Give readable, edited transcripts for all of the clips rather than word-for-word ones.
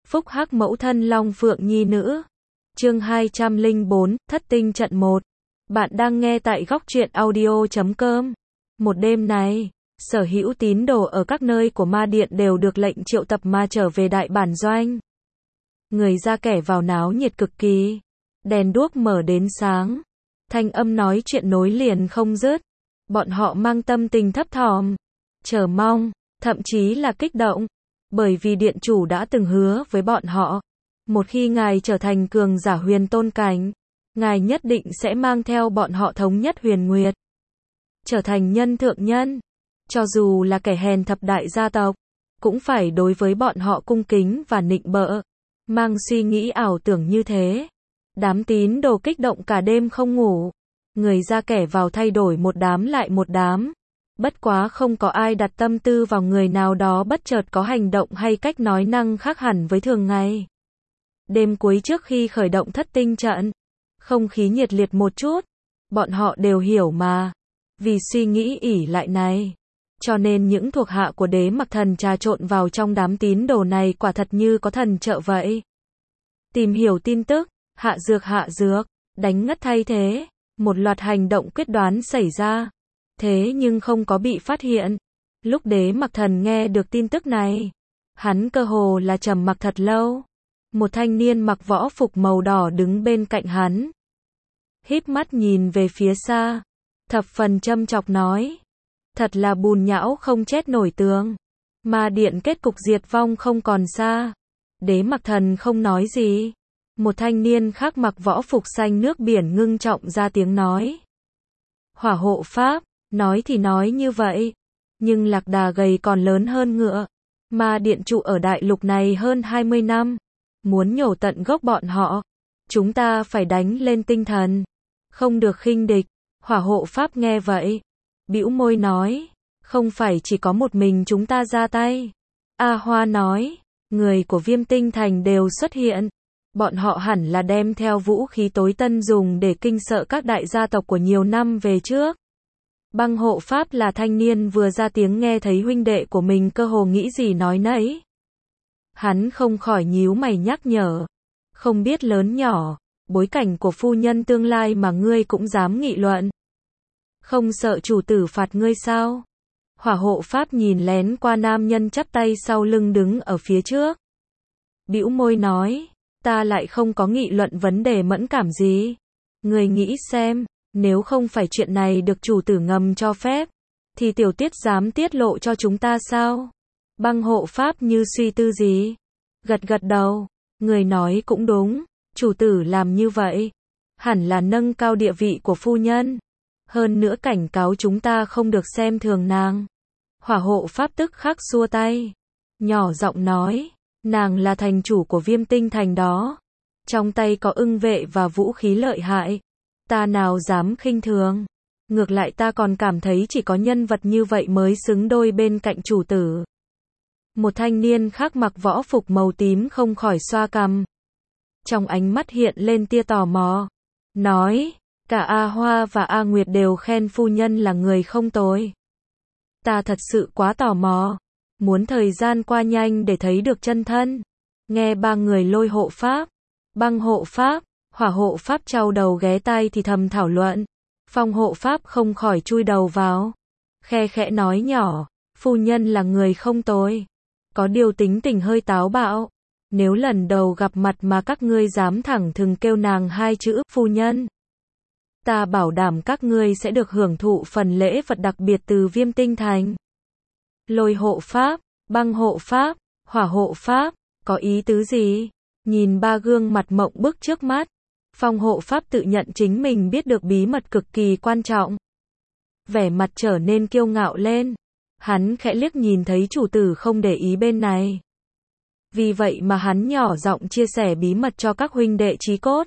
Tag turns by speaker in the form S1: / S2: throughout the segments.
S1: Phúc hắc mẫu thân Long Phượng Nhi nữ. Chương 204, Thất tinh trận 1. Bạn đang nghe tại góc truyện audio.com. Một đêm này, sở hữu tín đồ ở các nơi của ma điện đều được lệnh triệu tập mà trở về đại bản doanh. Người ra kẻ vào náo nhiệt cực kỳ. Đèn đuốc mở đến sáng. Thanh âm nói chuyện nối liền không dứt. Bọn họ mang tâm tình thấp thỏm, chờ mong, thậm chí là kích động. Bởi vì điện chủ đã từng hứa với bọn họ, một khi ngài trở thành cường giả huyền tôn cảnh, ngài nhất định sẽ mang theo bọn họ thống nhất huyền nguyệt, trở thành nhân thượng nhân. Cho dù là kẻ hèn thập đại gia tộc, cũng phải đối với bọn họ cung kính và nịnh bợ. Mang suy nghĩ ảo tưởng như thế, đám tín đồ kích động cả đêm không ngủ. Người ra kẻ vào thay đổi một đám lại một đám. Bất quá không có ai đặt tâm tư vào người nào đó bất chợt có hành động hay cách nói năng khác hẳn với thường ngày. Đêm cuối trước khi khởi động thất tinh trận, không khí nhiệt liệt một chút. Bọn họ đều hiểu mà. Vì suy nghĩ ỷ lại này, cho nên những thuộc hạ của đế mặc thần trà trộn vào trong đám tín đồ này quả thật như có thần trợ vậy. Tìm hiểu tin tức, hạ dược, đánh ngất thay thế. Một loạt hành động quyết đoán xảy ra. Thế nhưng không có bị phát hiện. Lúc đế mặc thần nghe được tin tức này, hắn cơ hồ là trầm mặc thật lâu. Một thanh niên mặc võ phục màu đỏ đứng bên cạnh hắn, híp mắt nhìn về phía xa, thập phần châm chọc nói: thật là bùn nhão không chết nổi tường. Ma điện kết cục diệt vong không còn xa. Đế mặc thần không nói gì. Một thanh niên khác mặc võ phục xanh nước biển ngưng trọng ra tiếng nói: hỏa hộ pháp. Nói thì nói như vậy, nhưng lạc đà gầy còn lớn hơn ngựa. Ma điện trụ ở đại lục này hơn 20 năm. Muốn nhổ tận gốc bọn họ, chúng ta phải đánh lên tinh thần, không được khinh địch. Hỏa hộ pháp nghe vậy, bĩu môi nói: không phải chỉ có một mình chúng ta ra tay. A Hoa nói: người của Viêm Tinh Thành đều xuất hiện. Bọn họ hẳn là đem theo vũ khí tối tân dùng để kinh sợ các đại gia tộc của nhiều năm về trước. Băng hộ pháp là thanh niên vừa ra tiếng nghe thấy huynh đệ của mình cơ hồ nghĩ gì nói nấy. Hắn không khỏi nhíu mày nhắc nhở: không biết lớn nhỏ, bối cảnh của phu nhân tương lai mà ngươi cũng dám nghị luận. Không sợ chủ tử phạt ngươi sao? Hỏa hộ pháp nhìn lén qua nam nhân chắp tay sau lưng đứng ở phía trước, bĩu môi nói: ta lại không có nghị luận vấn đề mẫn cảm gì. Ngươi nghĩ xem, nếu không phải chuyện này được chủ tử ngầm cho phép, thì tiểu tiết dám tiết lộ cho chúng ta sao? Băng hộ pháp như suy tư gì, gật gật đầu. Người nói cũng đúng, chủ tử làm như vậy hẳn là nâng cao địa vị của phu nhân. Hơn nữa cảnh cáo chúng ta không được xem thường nàng. Hỏa hộ pháp tức khắc xua tay, nhỏ giọng nói: nàng là thành chủ của Viêm Tinh Thành đó, trong tay có ưng vệ và vũ khí lợi hại, ta nào dám khinh thường. Ngược lại ta còn cảm thấy chỉ có nhân vật như vậy mới xứng đôi bên cạnh chủ tử. Một thanh niên khác mặc võ phục màu tím không khỏi xoa cằm, trong ánh mắt hiện lên tia tò mò, nói: cả A Hoa và A Nguyệt đều khen phu nhân là người không tồi. Ta thật sự quá tò mò, muốn thời gian qua nhanh để thấy được chân thân. Nghe ba người Lôi hộ pháp, Băng hộ pháp, Hỏa hộ pháp trao đầu ghé tai thì thầm thảo luận. Phong hộ pháp không khỏi chui đầu vào, khe khẽ nói nhỏ: phu nhân là người không tồi, có điều tính tình hơi táo bạo. Nếu lần đầu gặp mặt mà các ngươi dám thẳng thừng kêu nàng hai chữ phu nhân, ta bảo đảm các ngươi sẽ được hưởng thụ phần lễ vật đặc biệt từ Viêm Tinh Thành. Lôi hộ pháp, Băng hộ pháp, Hỏa hộ pháp, có ý tứ gì? Nhìn ba gương mặt mộng bức trước mắt, Phong hộ pháp tự nhận chính mình biết được bí mật cực kỳ quan trọng. Vẻ mặt trở nên kiêu ngạo lên. Hắn khẽ liếc nhìn thấy chủ tử không để ý bên này. Vì vậy mà hắn nhỏ giọng chia sẻ bí mật cho các huynh đệ chí cốt.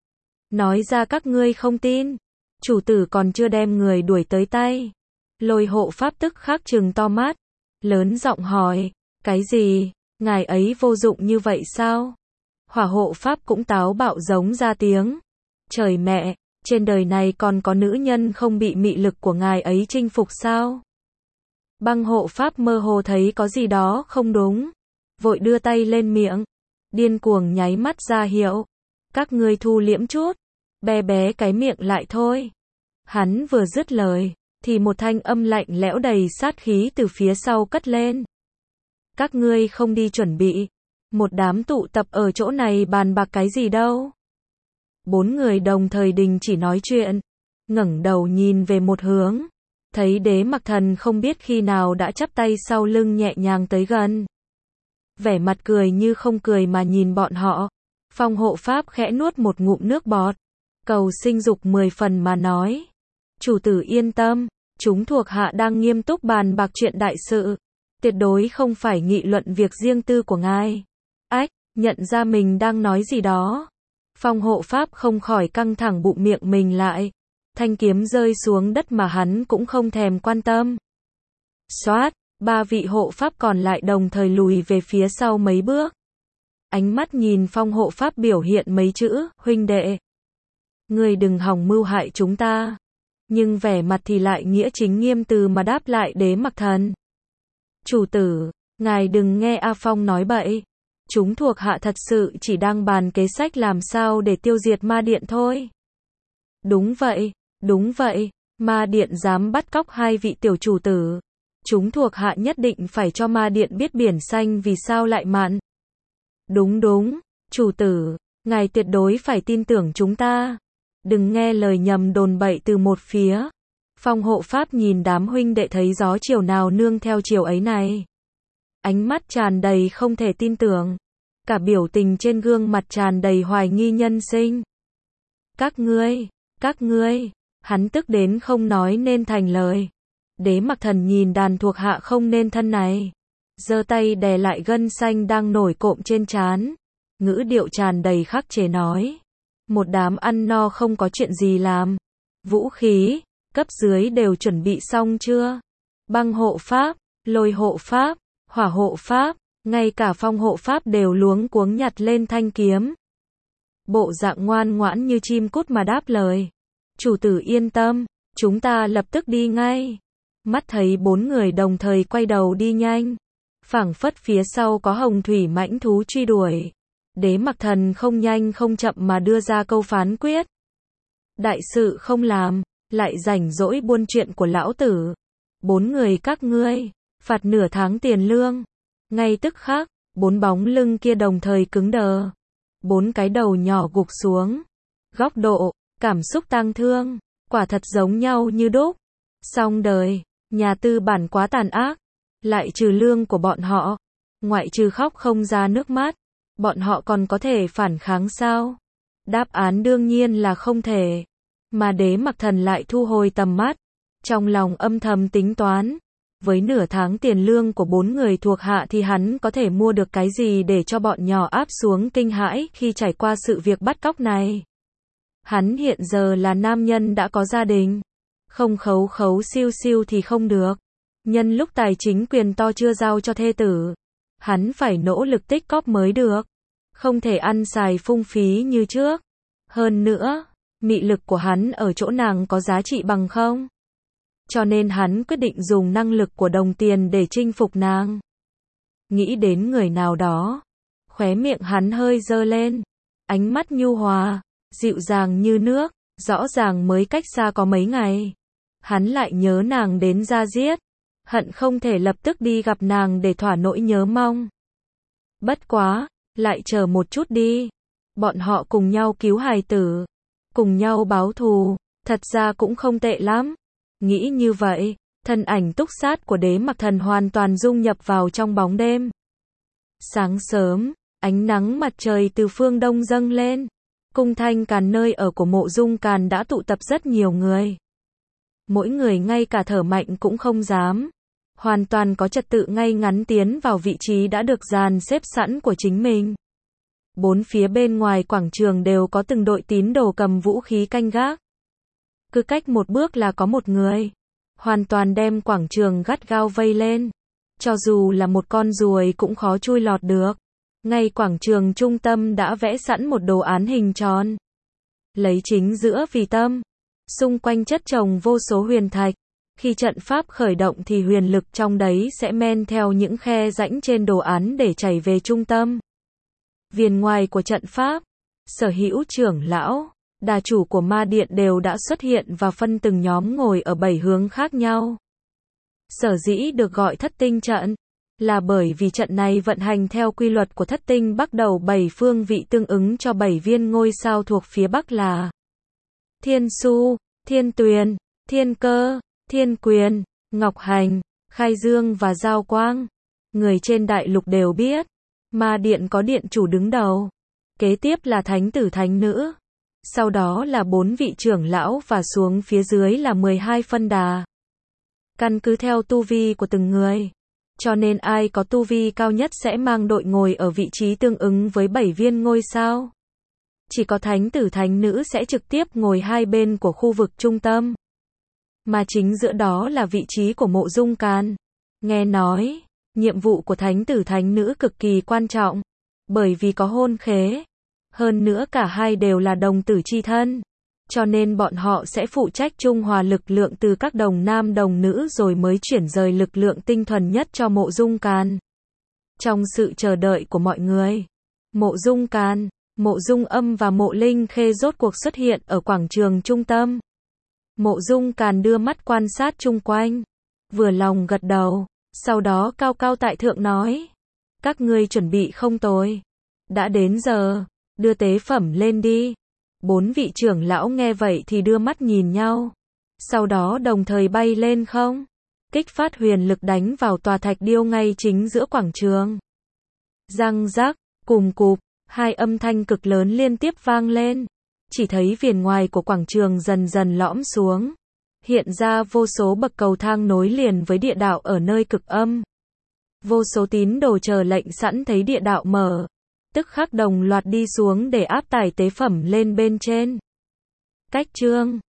S1: Nói ra các ngươi không tin, chủ tử còn chưa đem người đuổi tới tay. Lôi hộ pháp tức khắc trừng to mắt, lớn giọng hỏi: cái gì? Ngài ấy vô dụng như vậy sao? Hỏa hộ pháp cũng táo bạo giống ra tiếng: trời mẹ, trên đời này còn có nữ nhân không bị mị lực của ngài ấy chinh phục sao? Băng hộ pháp mơ hồ thấy có gì đó không đúng, vội đưa tay lên miệng, điên cuồng nháy mắt ra hiệu. Các ngươi thu liễm chút, bé bé cái miệng lại thôi. Hắn vừa dứt lời, thì một thanh âm lạnh lẽo đầy sát khí từ phía sau cất lên. Các ngươi không đi chuẩn bị, một đám tụ tập ở chỗ này bàn bạc cái gì đâu. 4 người đồng thời đình chỉ nói chuyện, ngẩng đầu nhìn về một hướng, thấy Đế Mặc Thần không biết khi nào đã chắp tay sau lưng nhẹ nhàng tới gần. Vẻ mặt cười như không cười mà nhìn bọn họ, Phong hộ pháp khẽ nuốt một ngụm nước bọt, cầu sinh dục 10 phần mà nói. Chủ tử yên tâm, chúng thuộc hạ đang nghiêm túc bàn bạc chuyện đại sự, tuyệt đối không phải nghị luận việc riêng tư của ngài. Ách, nhận ra mình đang nói gì đó. Phong hộ pháp không khỏi căng thẳng bụng miệng mình lại. Thanh kiếm rơi xuống đất mà hắn cũng không thèm quan tâm. Xoát, 3 vị hộ pháp còn lại đồng thời lùi về phía sau mấy bước. Ánh mắt nhìn phong hộ pháp biểu hiện mấy chữ, huynh đệ. Ngươi đừng hòng mưu hại chúng ta. Nhưng vẻ mặt thì lại nghĩa chính nghiêm từ mà đáp lại Đế Mặc Thần. Chủ tử, ngài đừng nghe A Phong nói bậy. Chúng thuộc hạ thật sự chỉ đang bàn kế sách làm sao để tiêu diệt ma điện thôi. Đúng vậy, ma điện dám bắt cóc 2 vị tiểu chủ tử. Chúng thuộc hạ nhất định phải cho ma điện biết biển xanh vì sao lại mặn. Đúng, chủ tử, ngài tuyệt đối phải tin tưởng chúng ta. Đừng nghe lời nhầm đồn bậy từ một phía. Phong hộ pháp nhìn đám huynh đệ thấy gió chiều nào nương theo chiều ấy này. Ánh mắt tràn đầy không thể tin tưởng. Cả biểu tình trên gương mặt tràn đầy hoài nghi nhân sinh. Các ngươi, hắn tức đến không nói nên thành lời. Đế Mặc Thần nhìn đàn thuộc hạ không nên thân này, giơ tay đè lại gân xanh đang nổi cộm trên trán, ngữ điệu tràn đầy khắc chế nói. Một đám ăn no không có chuyện gì làm. Vũ khí, cấp dưới đều chuẩn bị xong chưa? Băng hộ pháp, lôi hộ pháp, hỏa hộ pháp, ngay cả phong hộ pháp đều luống cuống nhặt lên thanh kiếm. Bộ dạng ngoan ngoãn như chim cút mà đáp lời. Chủ tử yên tâm, chúng ta lập tức đi ngay. Mắt thấy 4 người đồng thời quay đầu đi nhanh. Phảng phất phía sau có hồng thủy mãnh thú truy đuổi. Đế Mặc Thần không nhanh không chậm mà đưa ra câu phán quyết. Đại sự không làm, lại rảnh rỗi buôn chuyện của lão tử. 4 người các ngươi, phạt nửa tháng tiền lương. Ngay tức khắc, 4 bóng lưng kia đồng thời cứng đờ. 4 cái đầu nhỏ gục xuống. Góc độ, cảm xúc tang thương, quả thật giống nhau như đúc. Xong đời, nhà tư bản quá tàn ác. Lại trừ lương của bọn họ, ngoại trừ khóc không ra nước mắt, bọn họ còn có thể phản kháng sao? Đáp án đương nhiên là không thể. Mà Đế Mặc Thần lại thu hồi tầm mắt, trong lòng âm thầm tính toán. Với nửa tháng tiền lương của 4 người thuộc hạ thì hắn có thể mua được cái gì để cho bọn nhỏ áp xuống kinh hãi khi trải qua sự việc bắt cóc này. Hắn hiện giờ là nam nhân đã có gia đình, không khấu khấu siêu siêu thì không được. Nhân lúc tài chính quyền to chưa giao cho thê tử, hắn phải nỗ lực tích cóp mới được, không thể ăn xài phung phí như trước. Hơn nữa, mị lực của hắn ở chỗ nàng có giá trị bằng không? Cho nên hắn quyết định dùng năng lực của đồng tiền để chinh phục nàng. Nghĩ đến người nào đó, khóe miệng hắn hơi dơ lên, ánh mắt nhu hòa, dịu dàng như nước, rõ ràng mới cách xa có mấy ngày. Hắn lại nhớ nàng đến da diết, hận không thể lập tức đi gặp nàng để thỏa nỗi nhớ mong. Bất quá, lại chờ một chút đi. Bọn họ cùng nhau cứu hài tử, cùng nhau báo thù, thật ra cũng không tệ lắm. Nghĩ như vậy, thân ảnh túc sát của Đế Mặc Thần hoàn toàn dung nhập vào trong bóng đêm. Sáng sớm, ánh nắng mặt trời từ phương đông dâng lên. Cung Thanh Càn nơi ở của Mộ Dung Càn đã tụ tập rất nhiều người. Mỗi người ngay cả thở mạnh cũng không dám. Hoàn toàn có trật tự ngay ngắn tiến vào vị trí đã được dàn xếp sẵn của chính mình. 4 phía bên ngoài quảng trường đều có từng đội tín đồ cầm vũ khí canh gác. Cứ cách một bước là có một người. Hoàn toàn đem quảng trường gắt gao vây lên. Cho dù là một con ruồi cũng khó chui lọt được. Ngay quảng trường trung tâm đã vẽ sẵn một đồ án hình tròn. Lấy chính giữa vì tâm. Xung quanh chất chồng vô số huyền thạch. Khi trận pháp khởi động thì huyền lực trong đấy sẽ men theo những khe rãnh trên đồ án để chảy về trung tâm. Viền ngoài của trận pháp, sở hữu trưởng lão, đà chủ của ma điện đều đã xuất hiện và phân từng nhóm ngồi ở 7 hướng khác nhau. Sở dĩ được gọi thất tinh trận, là bởi vì trận này vận hành theo quy luật của thất tinh, bắt đầu 7 phương vị tương ứng cho 7 viên ngôi sao thuộc phía Bắc là Thiên Su, Thiên Tuyền, Thiên Cơ, Thiên Quyền, Ngọc Hành, Khai Dương và Giao Quang. Người trên đại lục đều biết, ma điện có điện chủ đứng đầu, kế tiếp là thánh tử thánh nữ, sau đó là 4 vị trưởng lão và xuống phía dưới là 12 phân đà. Căn cứ theo tu vi của từng người, cho nên ai có tu vi cao nhất sẽ mang đội ngồi ở vị trí tương ứng với 7 viên ngôi sao. Chỉ có thánh tử thánh nữ sẽ trực tiếp ngồi hai bên của khu vực trung tâm. Mà chính giữa đó là vị trí của Mộ Dung Càn. Nghe nói, nhiệm vụ của thánh tử thánh nữ cực kỳ quan trọng, bởi vì có hôn khế. Hơn nữa cả hai đều là đồng tử chi thân. Cho nên bọn họ sẽ phụ trách trung hòa lực lượng từ các đồng nam đồng nữ rồi mới chuyển rời lực lượng tinh thuần nhất cho Mộ Dung Càn. Trong sự chờ đợi của mọi người, Mộ Dung Càn, Mộ Dung Âm và Mộ Linh Khê rốt cuộc xuất hiện ở quảng trường trung tâm. Mộ Dung Càn đưa mắt quan sát chung quanh, vừa lòng gật đầu, sau đó cao cao tại thượng nói: các ngươi chuẩn bị không tồi. Đã đến giờ, đưa tế phẩm lên đi. 4 vị trưởng lão nghe vậy thì đưa mắt nhìn nhau, sau đó đồng thời bay lên không, kích phát huyền lực đánh vào tòa thạch điêu ngay chính giữa quảng trường. Răng rắc, cùng cụp, hai âm thanh cực lớn liên tiếp vang lên. Chỉ thấy viền ngoài của quảng trường dần dần lõm xuống, hiện ra vô số bậc cầu thang nối liền với địa đạo ở nơi cực âm. Vô số tín đồ chờ lệnh sẵn thấy địa đạo mở, tức khắc đồng loạt đi xuống để áp tải tế phẩm lên bên trên. Cách chương